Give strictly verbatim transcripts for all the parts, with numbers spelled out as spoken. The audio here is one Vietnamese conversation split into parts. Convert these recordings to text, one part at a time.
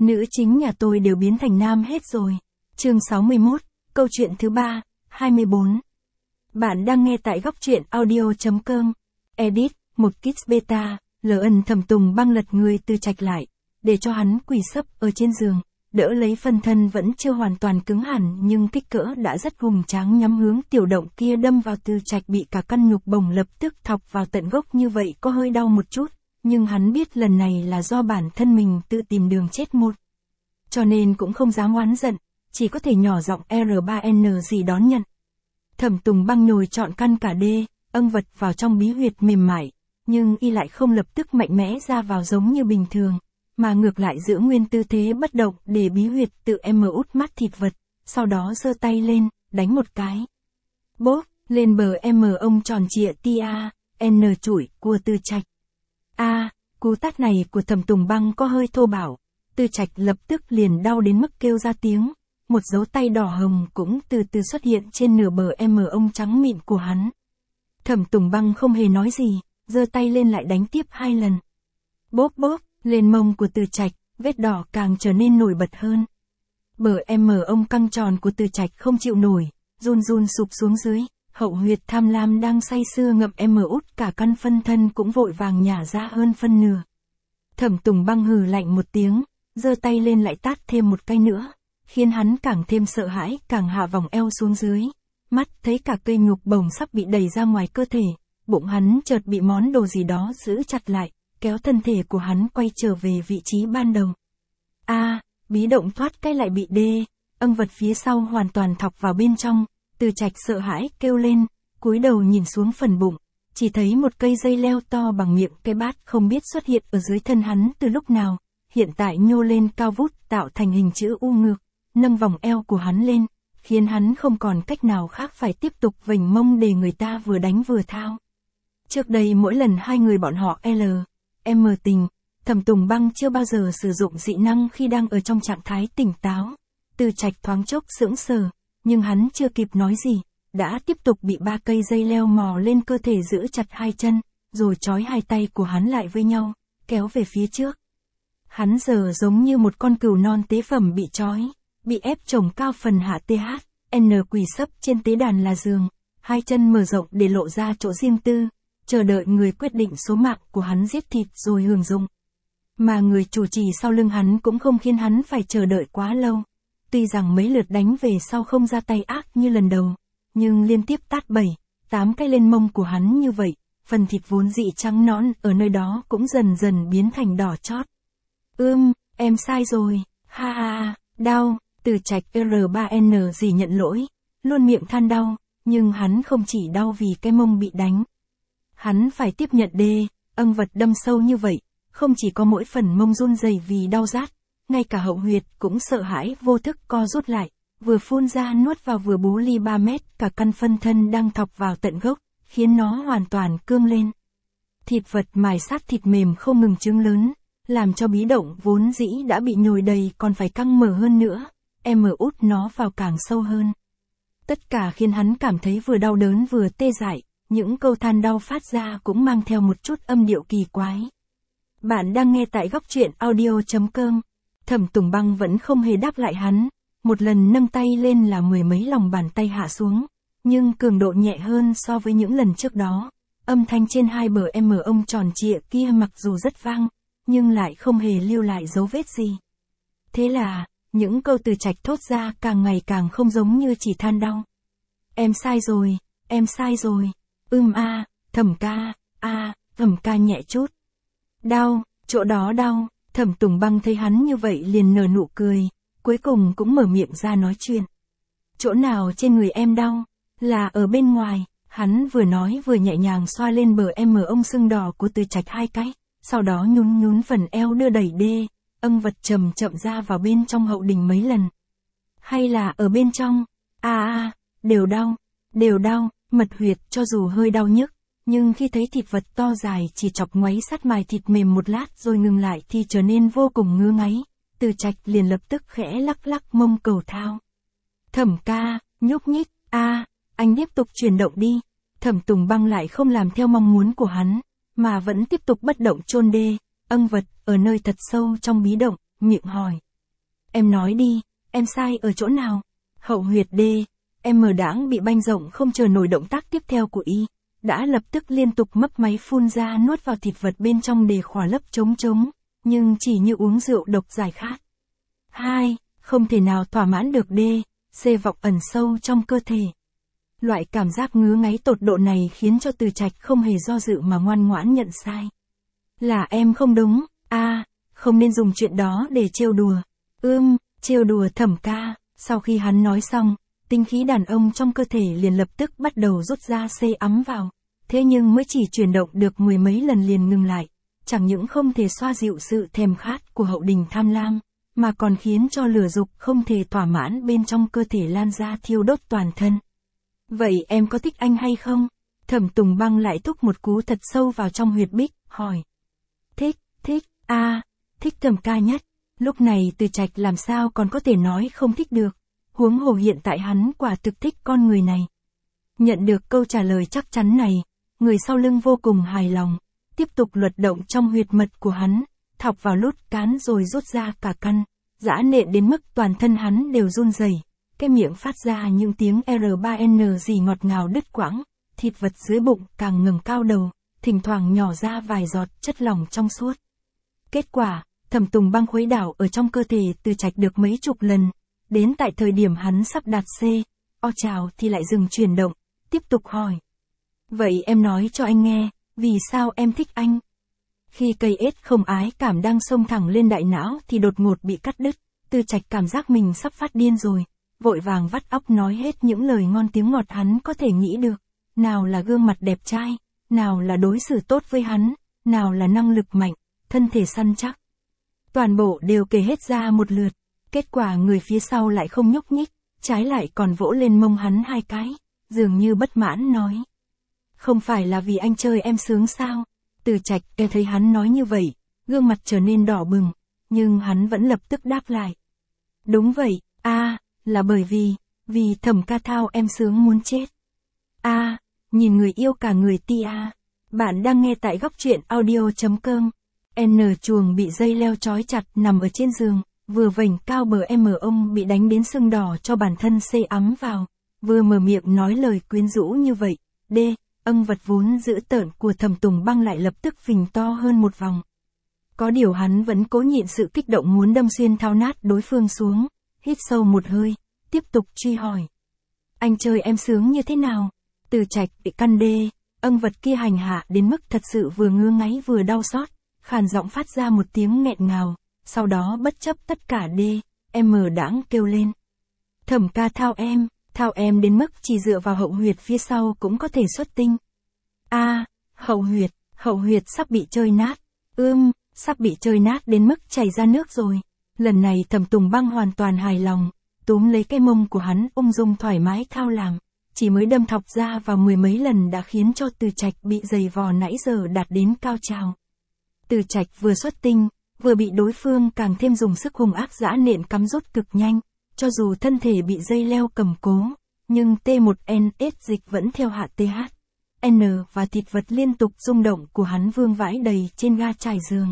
Nữ chính nhà tôi đều biến thành nam hết rồi. Chương sáu mươi mốt, câu chuyện thứ ba, hai mươi bốn. Bạn đang nghe tại góc truyện audio.com. Edit, một Kids Beta, lờ ân Thẩm Tùng Băng lật người Từ Trạch lại, để cho hắn quỳ sấp ở trên giường, đỡ lấy phân thân vẫn chưa hoàn toàn cứng hẳn nhưng kích cỡ đã rất hùng tráng nhắm hướng tiểu động kia đâm vào Từ Trạch bị cả căn nhục bổng lập tức thọc vào tận gốc như vậy có hơi đau một chút, nhưng hắn biết lần này là do bản thân mình tự tìm đường chết một. Cho nên cũng không dám oán giận, chỉ có thể nhỏ giọng R ba N gì đón nhận. Thẩm Tùng Băng nhồi trọn căn cả đê, âng vật vào trong bí huyệt mềm mại, nhưng y lại không lập tức mạnh mẽ ra vào giống như bình thường, mà ngược lại giữ nguyên tư thế bất động để bí huyệt tự em út mắt thịt vật, sau đó giơ tay lên, đánh một cái. Bốp, lên bờ em ông tròn trịa tia, N chủi của Từ Trạch. A, cú tát này của Thẩm Tùng Băng có hơi thô bạo, Từ Trạch lập tức liền đau đến mức kêu ra tiếng, một dấu tay đỏ hồng cũng từ từ xuất hiện trên nửa bờ em ông trắng mịn của hắn. Thẩm Tùng Băng không hề nói gì, giơ tay lên lại đánh tiếp hai lần. Bốp bốp, lên mông của Từ Trạch, vết đỏ càng trở nên nổi bật hơn. Bờ em ông căng tròn của Từ Trạch không chịu nổi, run run sụp xuống dưới, hậu huyệt tham lam đang say sưa ngậm em út cả căn phân thân cũng vội vàng nhả ra hơn phân nửa. Thẩm Tùng Băng hừ lạnh một tiếng, giơ tay lên lại tát thêm một cái nữa, khiến hắn càng thêm sợ hãi, càng hạ vòng eo xuống dưới. Mắt thấy cả cây nhục bổng sắp bị đẩy ra ngoài cơ thể, bụng hắn chợt bị món đồ gì đó giữ chặt lại, kéo thân thể của hắn quay trở về vị trí ban đầu. A, à, bí động thoát cái lại bị đê, âng vật phía sau hoàn toàn thọc vào bên trong, Từ Trạch sợ hãi kêu lên, cúi đầu nhìn xuống phần bụng, chỉ thấy một cây dây leo to bằng miệng cái bát không biết xuất hiện ở dưới thân hắn từ lúc nào, hiện tại nhô lên cao vút tạo thành hình chữ U ngược, nâng vòng eo của hắn lên, khiến hắn không còn cách nào khác phải tiếp tục vểnh mông để người ta vừa đánh vừa thao. Trước đây mỗi lần hai người bọn họ L, M tình, Thẩm Tùng Băng chưa bao giờ sử dụng dị năng khi đang ở trong trạng thái tỉnh táo. Từ Trạch thoáng chốc sững sờ, nhưng hắn chưa kịp nói gì, đã tiếp tục bị ba cây dây leo mò lên cơ thể giữ chặt hai chân, rồi trói hai tay của hắn lại với nhau, kéo về phía trước. Hắn giờ giống như một con cừu non tế phẩm bị trói, bị ép chồng cao phần hạ th, N quỳ sấp trên tế đàn là giường, hai chân mở rộng để lộ ra chỗ riêng tư, chờ đợi người quyết định số mạng của hắn giết thịt rồi hưởng dụng. Mà người chủ trì sau lưng hắn cũng không khiến hắn phải chờ đợi quá lâu. Tuy rằng mấy lượt đánh về sau không ra tay ác như lần đầu, nhưng liên tiếp tát bảy, tám cái lên mông của hắn như vậy, phần thịt vốn dị trắng nõn ở nơi đó cũng dần dần biến thành đỏ chót. Ưm, em sai rồi, ha ha, đau. Từ Trạch R ba N gì nhận lỗi, luôn miệng than đau, nhưng hắn không chỉ đau vì cái mông bị đánh. Hắn phải tiếp nhận đê, âng vật đâm sâu như vậy, không chỉ có mỗi phần mông run rẩy vì đau rát, ngay cả hậu huyệt cũng sợ hãi vô thức co rút lại, vừa phun ra nuốt vào vừa bú ly ba mét, cả căn phân thân đang thọc vào tận gốc, khiến nó hoàn toàn cương lên. Thịt vật mài sát thịt mềm không ngừng trướng lớn, làm cho bí động vốn dĩ đã bị nhồi đầy còn phải căng mở hơn nữa. Em út nó vào càng sâu hơn. Tất cả khiến hắn cảm thấy vừa đau đớn vừa tê dại, những câu than đau phát ra cũng mang theo một chút âm điệu kỳ quái. Bạn đang nghe tại góc truyện audio.com. Thẩm Tùng Băng vẫn không hề đáp lại hắn, một lần nâng tay lên là mười mấy lòng bàn tay hạ xuống, nhưng cường độ nhẹ hơn so với những lần trước đó. Âm thanh trên hai bờ em ông tròn trịa kia mặc dù rất vang, nhưng lại không hề lưu lại dấu vết gì. Thế là, những câu Từ Trạch thốt ra càng ngày càng không giống như chỉ than đau. Em sai rồi, em sai rồi, ưm a, Thẩm ca, a, Thẩm ca nhẹ chút. Đau, chỗ đó đau, Thẩm Tùng Băng thấy hắn như vậy liền nở nụ cười, cuối cùng cũng mở miệng ra nói chuyện. Chỗ nào trên người em đau, là ở bên ngoài, hắn vừa nói vừa nhẹ nhàng xoa lên bờ em ông sưng đỏ của Từ Trạch hai cái, sau đó nhún nhún phần eo đưa đẩy đê. Âng vật chậm chậm ra vào bên trong hậu đình mấy lần. Hay là ở bên trong, a à, a, à, đều đau, đều đau, mật huyệt cho dù hơi đau nhức, nhưng khi thấy thịt vật to dài chỉ chọc ngoáy sát mài thịt mềm một lát rồi ngừng lại thì trở nên vô cùng ngứa ngáy. Từ Trạch liền lập tức khẽ lắc lắc mông cầu thao. Thẩm ca, nhúc nhích, a, à, anh tiếp tục chuyển động đi. Thẩm Tùng Băng lại không làm theo mong muốn của hắn, mà vẫn tiếp tục bất động chôn đê, âng vật, ở nơi thật sâu trong bí động, miệng hỏi, em nói đi, em sai ở chỗ nào? Hậu huyệt D, em đãng bị banh rộng không chờ nổi động tác tiếp theo của y, đã lập tức liên tục mấp máy phun ra nuốt vào thịt vật bên trong để khỏa lấp trống trống, nhưng chỉ như uống rượu độc giải khát. hai. Không thể nào thỏa mãn được D, C vọng ẩn sâu trong cơ thể. Loại cảm giác ngứa ngáy tột độ này khiến cho Từ Trạch không hề do dự mà ngoan ngoãn nhận sai. Là em không đúng, a à, không nên dùng chuyện đó để trêu đùa. Ưm, trêu đùa Thẩm ca. Sau khi hắn nói xong, tinh khí đàn ông trong cơ thể liền lập tức bắt đầu rút ra xê ấm vào. Thế nhưng mới chỉ chuyển động được mười mấy lần liền ngừng lại. Chẳng những không thể xoa dịu sự thèm khát của Hậu Đình tham lam, mà còn khiến cho lửa dục không thể thỏa mãn bên trong cơ thể lan ra thiêu đốt toàn thân. Vậy em có thích anh hay không? Thẩm Tùng Băng lại thúc một cú thật sâu vào trong huyệt bích, hỏi. Thích, thích, a à, thích Thẩm ca nhất. Lúc này Từ Trạch làm sao còn có thể nói không thích được, huống hồ hiện tại hắn quả thực thích con người này. Nhận được câu trả lời chắc chắn này, người sau lưng vô cùng hài lòng, tiếp tục luật động trong huyệt mật của hắn, thọc vào lút cán rồi rút ra cả căn, giã nện đến mức toàn thân hắn đều run rẩy, cái miệng phát ra những tiếng R ba N gì ngọt ngào đứt quãng, thịt vật dưới bụng càng ngẩng cao đầu, thỉnh thoảng nhỏ ra vài giọt chất lỏng trong suốt. Kết quả, Thẩm Tùng Băng khuấy đảo ở trong cơ thể Từ Trạch được mấy chục lần, đến tại thời điểm hắn sắp đạt C, o trào thì lại dừng chuyển động, tiếp tục hỏi. Vậy em nói cho anh nghe, vì sao em thích anh? Khi cây ết không ái cảm đang xông thẳng lên đại não thì đột ngột bị cắt đứt, Từ Trạch cảm giác mình sắp phát điên rồi, vội vàng vắt óc nói hết những lời ngon tiếng ngọt hắn có thể nghĩ được, nào là gương mặt đẹp trai, nào là đối xử tốt với hắn, nào là năng lực mạnh, thân thể săn chắc. Toàn bộ đều kể hết ra một lượt, kết quả người phía sau lại không nhúc nhích, trái lại còn vỗ lên mông hắn hai cái, dường như bất mãn nói. Không phải là vì anh chơi em sướng sao? Từ Trạch nghe thấy hắn nói như vậy, gương mặt trở nên đỏ bừng, nhưng hắn vẫn lập tức đáp lại. Đúng vậy, a à, là bởi vì, vì Thẩm ca thao em sướng muốn chết. a à, nhìn người yêu cả người ti a. À. Bạn đang nghe tại góc truyện audio.com. N chuồng bị dây leo trói chặt nằm ở trên giường, vừa vểnh cao bờ em ông bị đánh đến sưng đỏ cho bản thân xê ấm vào, vừa mở miệng nói lời quyến rũ như vậy. D, âng vật vốn dữ tợn của Thẩm Tùng Băng lại lập tức phình to hơn một vòng. Có điều hắn vẫn cố nhịn sự kích động muốn đâm xuyên thao nát đối phương xuống, hít sâu một hơi, tiếp tục truy hỏi. Anh chơi em sướng như thế nào? Từ Trạch bị căn đê, âng vật kia hành hạ đến mức thật sự vừa ngứa ngáy vừa đau xót, khàn giọng phát ra một tiếng nghẹn ngào, sau đó bất chấp tất cả đê, em đãng kêu lên. Thẩm ca thao em, thao em đến mức chỉ dựa vào hậu huyệt phía sau cũng có thể xuất tinh. a à, hậu huyệt, hậu huyệt sắp bị chơi nát, ưm, sắp bị chơi nát đến mức chảy ra nước rồi. Lần này Thẩm Tùng Băng hoàn toàn hài lòng, túm lấy cái mông của hắn ung dung thoải mái thao làm, chỉ mới đâm thọc ra vào mười mấy lần đã khiến cho Từ Trạch bị dày vò nãy giờ đạt đến cao trào. Từ Trạch vừa xuất tinh, vừa bị đối phương càng thêm dùng sức hung ác giã nện cắm rút cực nhanh, cho dù thân thể bị dây leo cầm cố, nhưng T một N S dịch vẫn theo hạ T H, N và thịt vật liên tục rung động của hắn vương vãi đầy trên ga trải giường.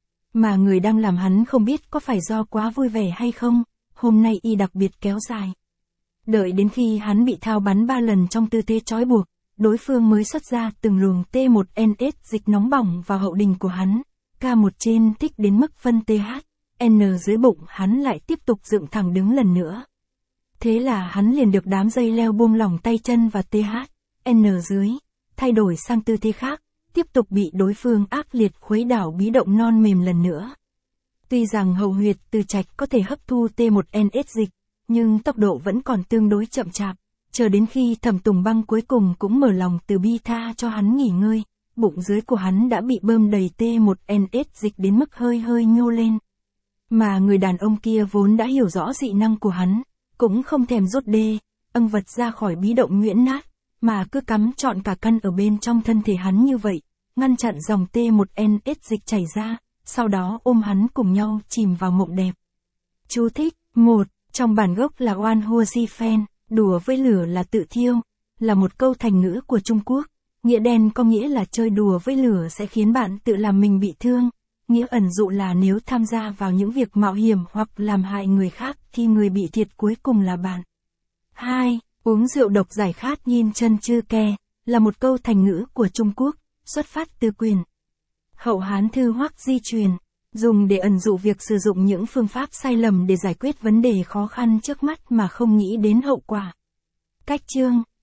Mà người đang làm hắn không biết có phải do quá vui vẻ hay không, hôm nay y đặc biệt kéo dài. Đợi đến khi hắn bị thao bắn ba lần trong tư thế trói buộc, đối phương mới xuất ra từng luồng T một N S dịch nóng bỏng vào hậu đình của hắn, K một trên thích đến mức phân T H, N dưới bụng hắn lại tiếp tục dựng thẳng đứng lần nữa. Thế là hắn liền được đám dây leo buông lỏng tay chân và T H, N dưới, thay đổi sang tư thế khác, tiếp tục bị đối phương ác liệt khuấy đảo bí động non mềm lần nữa. Tuy rằng hậu huyệt Từ Trạch có thể hấp thu T một N S dịch, nhưng tốc độ vẫn còn tương đối chậm chạp, chờ đến khi Thẩm Tùng Băng cuối cùng cũng mở lòng từ bi tha cho hắn nghỉ ngơi, bụng dưới của hắn đã bị bơm đầy T một N S dịch đến mức hơi hơi nhô lên. Mà người đàn ông kia vốn đã hiểu rõ dị năng của hắn, cũng không thèm rút đê, âng vật ra khỏi bí động nhuyễn nát, mà cứ cắm trọn cả căn ở bên trong thân thể hắn như vậy, ngăn chặn dòng T một N S dịch chảy ra, sau đó ôm hắn cùng nhau chìm vào mộng đẹp. Chú thích, một. Trong bản gốc là Oan Hua Ji Phen, đùa với lửa là tự thiêu, là một câu thành ngữ của Trung Quốc, nghĩa đen có nghĩa là chơi đùa với lửa sẽ khiến bạn tự làm mình bị thương, nghĩa ẩn dụ là nếu tham gia vào những việc mạo hiểm hoặc làm hại người khác thì người bị thiệt cuối cùng là bạn. hai. Uống rượu độc giải khát nhìn chân chư ke, là một câu thành ngữ của Trung Quốc, xuất phát từ quyền Hậu Hán Thư Hoắc di truyền, dùng để ẩn dụ việc sử dụng những phương pháp sai lầm để giải quyết vấn đề khó khăn trước mắt mà không nghĩ đến hậu quả. Cách chương